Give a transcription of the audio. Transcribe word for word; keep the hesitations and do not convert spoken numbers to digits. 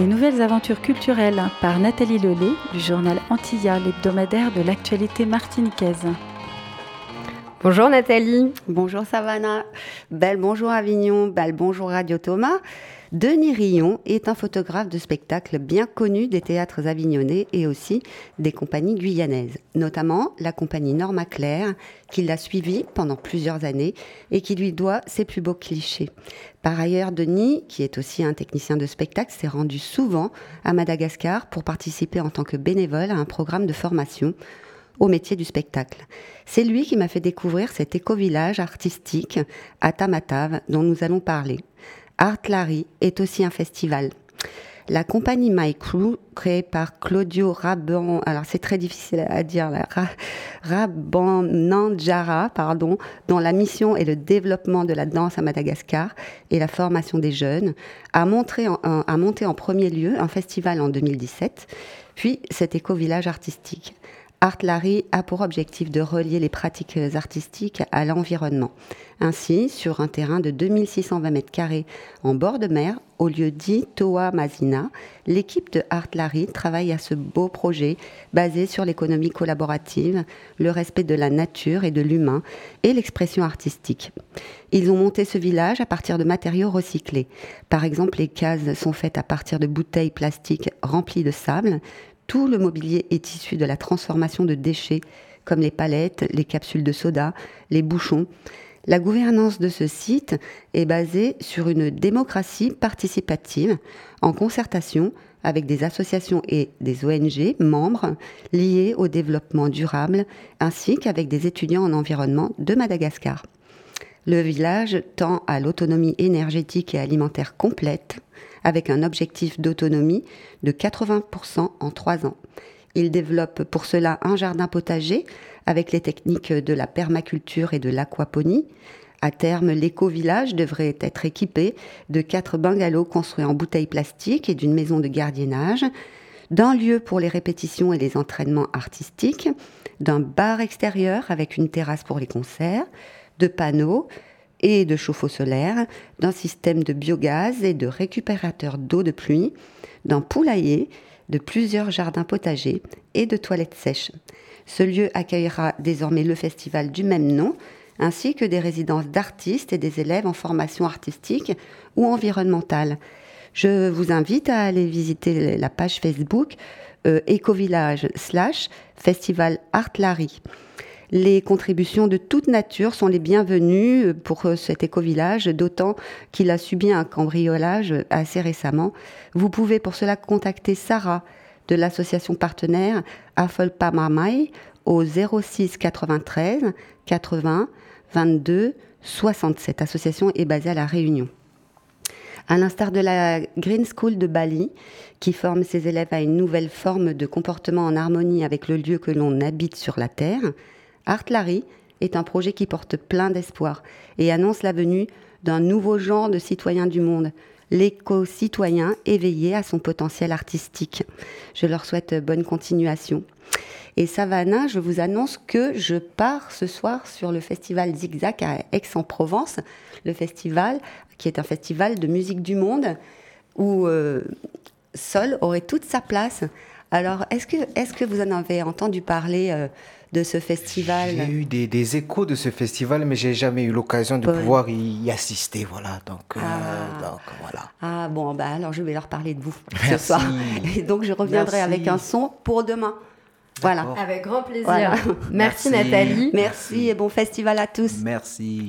Les nouvelles aventures culturelles par Nathalie Lelay du journal Antilla, l'hebdomadaire de l'actualité martiniquaise. Bonjour Nathalie. Bonjour Savannah. Belle bonjour Avignon, belle bonjour Radio Thomas. Denis Rillon est un photographe de spectacle bien connu des théâtres avignonnais et aussi des compagnies guyanaises, notamment la compagnie Norma Claire, qui l'a suivi pendant plusieurs années et qui lui doit ses plus beaux clichés. Par ailleurs, Denis, qui est aussi un technicien de spectacle, s'est rendu souvent à Madagascar pour participer en tant que bénévole à un programme de formation au métier du spectacle. C'est lui qui m'a fait découvrir cet éco-village artistique à Tamatave dont nous allons parler. Art Larry est aussi un festival. La compagnie My Crew, créée par Claudio Raban, alors c'est très difficile à dire, là, Rabanandjara, pardon, dont la mission est le développement de la danse à Madagascar et la formation des jeunes, a, montré en, a monté en premier lieu un festival en deux mille dix-sept, puis cet éco-village artistique. Art Larry a pour objectif de relier les pratiques artistiques à l'environnement. Ainsi, sur un terrain de deux mille six cent vingt mètres carrés en bord de mer, au lieu dit Toa Mazina, l'équipe de Art Larry travaille à ce beau projet basé sur l'économie collaborative, le respect de la nature et de l'humain et l'expression artistique. Ils ont monté ce village à partir de matériaux recyclés. Par exemple, les cases sont faites à partir de bouteilles plastiques remplies de sable. Tout le mobilier est issu de la transformation de déchets, comme les palettes, les capsules de soda, les bouchons. La gouvernance de ce site est basée sur une démocratie participative, en concertation avec des associations et des O N G membres liés au développement durable, ainsi qu'avec des étudiants en environnement de Madagascar. Le village tend à l'autonomie énergétique et alimentaire complète, avec un objectif d'autonomie de quatre-vingts pour cent en trois ans. Il développe pour cela un jardin potager avec les techniques de la permaculture et de l'aquaponie. À terme, l'éco-village devrait être équipé de quatre bungalows construits en bouteilles plastiques et d'une maison de gardiennage, d'un lieu pour les répétitions et les entraînements artistiques, d'un bar extérieur avec une terrasse pour les concerts, de panneaux et de chauffe-eau solaire, d'un système de biogaz et de récupérateur d'eau de pluie, d'un poulailler, de plusieurs jardins potagers et de toilettes sèches. Ce lieu accueillera désormais le festival du même nom, ainsi que des résidences d'artistes et des élèves en formation artistique ou environnementale. Je vous invite à aller visiter la page Facebook euh, Écovillage slash Festival Art Larry. Les contributions de toute nature sont les bienvenues pour cet éco-village, d'autant qu'il a subi un cambriolage assez récemment. Vous pouvez pour cela contacter Sarah de l'association partenaire Afolpa Mamai au zéro six quatre-vingt-treize quatre-vingts vingt-deux soixante-sept. Cette association est basée à La Réunion. À l'instar de la Green School de Bali, qui forme ses élèves à une nouvelle forme de comportement en harmonie avec le lieu que l'on habite sur la Terre, Art Larry est un projet qui porte plein d'espoir et annonce la venue d'un nouveau genre de citoyen du monde, l'éco-citoyen éveillé à son potentiel artistique. Je leur souhaite bonne continuation. Et Savannah, je vous annonce que je pars ce soir sur le festival Zigzag à Aix-en-Provence, le festival qui est un festival de musique du monde où euh, Sol aurait toute sa place. Alors, est-ce que, est-ce que vous en avez entendu parler euh, de ce festival? J'ai eu des, des échos de ce festival, mais j'ai jamais eu l'occasion de bon. pouvoir y, y assister, voilà. Donc, euh, ah. donc voilà. Ah bon, bah alors je vais leur parler de vous Merci. ce soir. Et donc je reviendrai Merci. avec un son pour demain. Voilà. Avec grand plaisir. Voilà. Merci, Merci Nathalie. Merci et bon festival à tous. Merci.